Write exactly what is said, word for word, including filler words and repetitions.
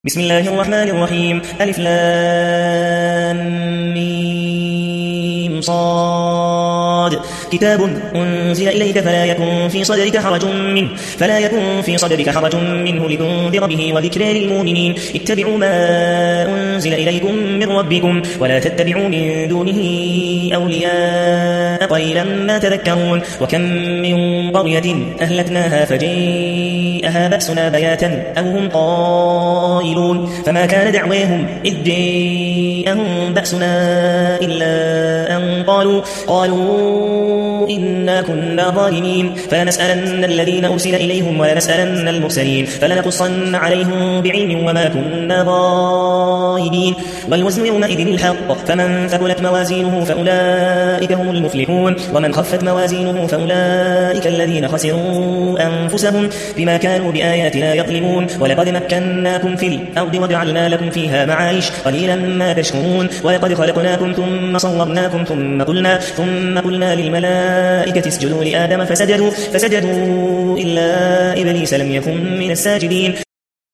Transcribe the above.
بسم الله الرحمن الرحيم ألف لام ميم صاد كتاب أنزل إليك فلا يكن في صدرك حرج منه فلا يكن في صدرك حرج منه لتنذر به وذكرى للمؤمنين اتبعوا ما أنزل إليكم من ربكم ولا تتبعوا من دونه أولياء قليلا ما تذكرون وكم من قرية أهلكناها فجاءها بأسنا بياتا أو هم قائلون فما كان دعواهم إذ جاءهم بأسنا إلا أن قالوا قالوا إنا كنا ظالمين فلنسألن الذين أرسل إليهم ولنسألن المرسلين فلنقصن عليهم بعلم وما كنا غائبين والوزن يومئذ الحق فمن ثقلت موازينه فأولئك هم المفلحون ومن خفت موازينه فأولئك الذين خسروا أنفسهم بما كانوا بآياتنا يظلمون ولقد مكناكم في الأرض وجعلنا لكم فيها معايش قليلا ما تشكرون ولقد خلقناكم ثم صورناكم ثم قلنا ثم قلنا للملائكة اسجدوا لآدم فسجدوا فسجدوا إلا إبليس لم يكن من الساجدين